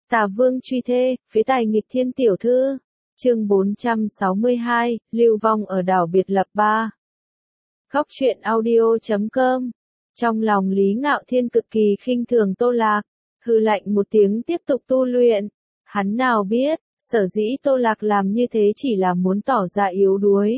Tả Vương truy thê, phế tài nghịch thiên tiểu thư. Chương 462, lưu vong ở đảo biệt lập 3. Góc truyện audio.com. Trong lòng Lý Ngạo Thiên cực kỳ khinh thường Tô Lạc, hừ lạnh một tiếng tiếp tục tu luyện. Hắn nào biết, sở dĩ Tô Lạc làm như thế chỉ là muốn tỏ ra yếu đuối.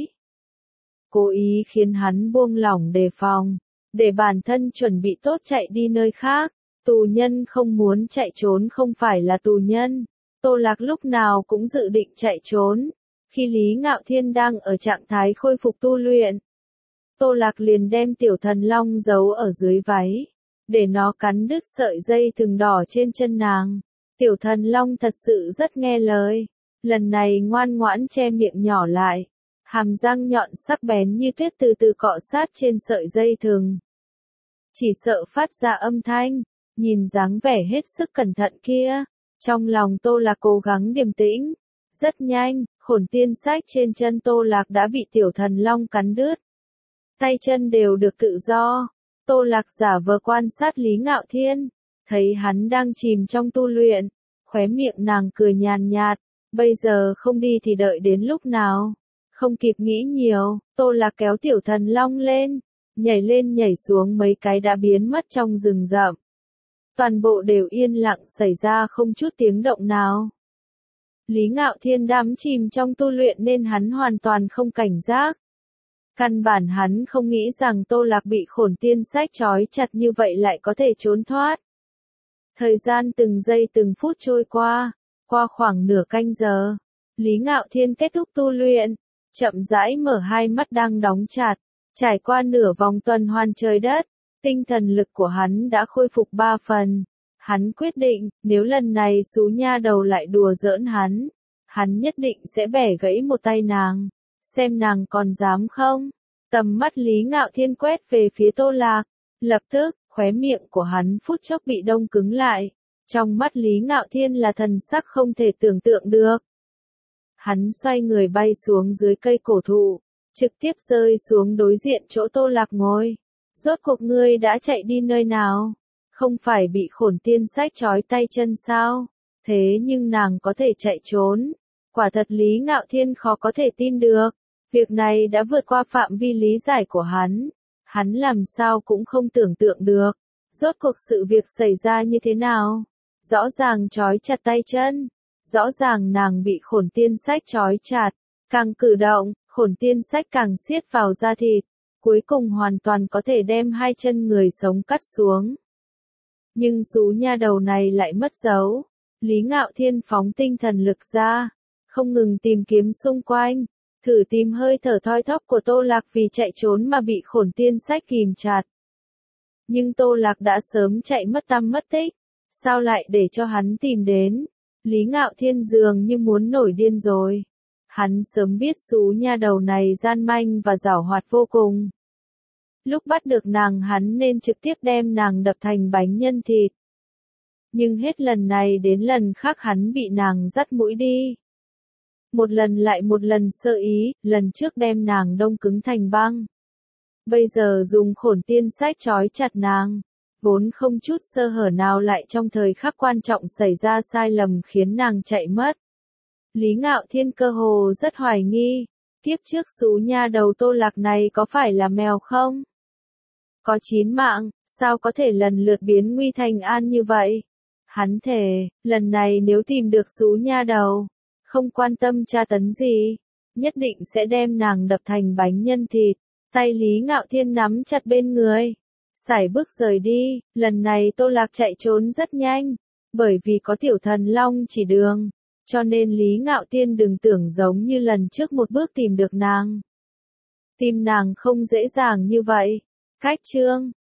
Cố ý khiến hắn buông lỏng đề phòng, để bản thân chuẩn bị tốt chạy đi nơi khác. Tù nhân không muốn chạy trốn không phải là tù nhân. Tô Lạc lúc nào cũng dự định chạy trốn. Khi Lý Ngạo Thiên đang ở trạng thái khôi phục tu luyện, Tô Lạc liền đem tiểu thần long giấu ở dưới váy, để nó cắn đứt sợi dây thừng đỏ trên chân nàng. Tiểu thần long thật sự rất nghe lời, lần này ngoan ngoãn che miệng nhỏ lại, hàm răng nhọn sắc bén như tuyết từ từ cọ sát trên sợi dây thừng. Chỉ sợ phát ra âm thanh. Nhìn dáng vẻ hết sức cẩn thận kia, trong lòng Tô Lạc cố gắng điềm tĩnh. Rất nhanh, khổn tiên sách trên chân Tô Lạc đã bị tiểu thần long cắn đứt. Tay chân đều được tự do. Tô Lạc giả vờ quan sát Lý Ngạo Thiên, thấy hắn đang chìm trong tu luyện, khóe miệng nàng cười nhàn nhạt, bây giờ không đi thì đợi đến lúc nào. Không kịp nghĩ nhiều, Tô Lạc kéo tiểu thần long lên nhảy xuống mấy cái đã biến mất trong rừng rậm. Toàn bộ đều yên lặng xảy ra không chút tiếng động nào. Lý Ngạo Thiên đắm chìm trong tu luyện nên hắn hoàn toàn không cảnh giác. Căn bản hắn không nghĩ rằng Tô Lạc bị khổn tiên sách trói chặt như vậy lại có thể trốn thoát. Thời gian từng giây từng phút trôi qua khoảng nửa canh giờ, Lý Ngạo Thiên kết thúc tu luyện, chậm rãi mở hai mắt đang đóng chặt, trải qua nửa vòng tuần hoàn trời đất. Tinh thần lực của hắn đã khôi phục 3 phần. Hắn quyết định, nếu lần này xú nha đầu lại đùa giỡn hắn nhất định sẽ bẻ gãy một tay nàng. Xem nàng còn dám không? Tầm mắt Lý Ngạo Thiên quét về phía Tô Lạc. Lập tức, khóe miệng của hắn phút chốc bị đông cứng lại. Trong mắt Lý Ngạo Thiên là thần sắc không thể tưởng tượng được. Hắn xoay người bay xuống dưới cây cổ thụ, trực tiếp rơi xuống đối diện chỗ Tô Lạc ngồi. Rốt cuộc ngươi đã chạy đi nơi nào? Không phải bị khổn tiên sách trói tay chân sao? Thế nhưng nàng có thể chạy trốn. Quả thật Lý Ngạo Thiên khó có thể tin được. Việc này đã vượt qua phạm vi lý giải của hắn. Hắn làm sao cũng không tưởng tượng được. Rốt cuộc sự việc xảy ra như thế nào? Rõ ràng trói chặt tay chân. Rõ ràng nàng bị khổn tiên sách trói chặt. Càng cử động, khổn tiên sách càng siết vào da thịt. Cuối cùng hoàn toàn có thể đem hai chân người sống cắt xuống. Nhưng xú nha đầu này lại mất dấu. Lý Ngạo Thiên phóng tinh thần lực ra, không ngừng tìm kiếm xung quanh, thử tìm hơi thở thoi thóp của Tô Lạc vì chạy trốn mà bị khổn tiên sách kìm chặt. Nhưng Tô Lạc đã sớm chạy mất tăm mất tích, sao lại để cho hắn tìm đến? Lý Ngạo Thiên dường như muốn nổi điên rồi. Hắn sớm biết xú nha đầu này gian manh và giảo hoạt vô cùng. Lúc bắt được nàng hắn nên trực tiếp đem nàng đập thành bánh nhân thịt. Nhưng hết lần này đến lần khác hắn bị nàng dắt mũi đi. Một lần lại một lần sơ ý, lần trước đem nàng đông cứng thành băng. Bây giờ dùng khổn tiên sách trói chặt nàng. Vốn không chút sơ hở nào lại trong thời khắc quan trọng xảy ra sai lầm khiến nàng chạy mất. Lý Ngạo Thiên cơ hồ rất hoài nghi, tiếp trước xú nha đầu Tô Lạc này có phải là mèo không? Có 9 mạng, sao có thể lần lượt biến nguy thành an như vậy? Hắn thề, lần này nếu tìm được xú nha đầu, không quan tâm tra tấn gì, nhất định sẽ đem nàng đập thành bánh nhân thịt. Tay Lý Ngạo Thiên nắm chặt bên người, sải bước rời đi. Lần này Tô Lạc chạy trốn rất nhanh, bởi vì có tiểu thần long chỉ đường. Cho nên Lý Ngạo Thiên đừng tưởng giống như lần trước một bước tìm được nàng. Tìm nàng không dễ dàng như vậy. Cách chương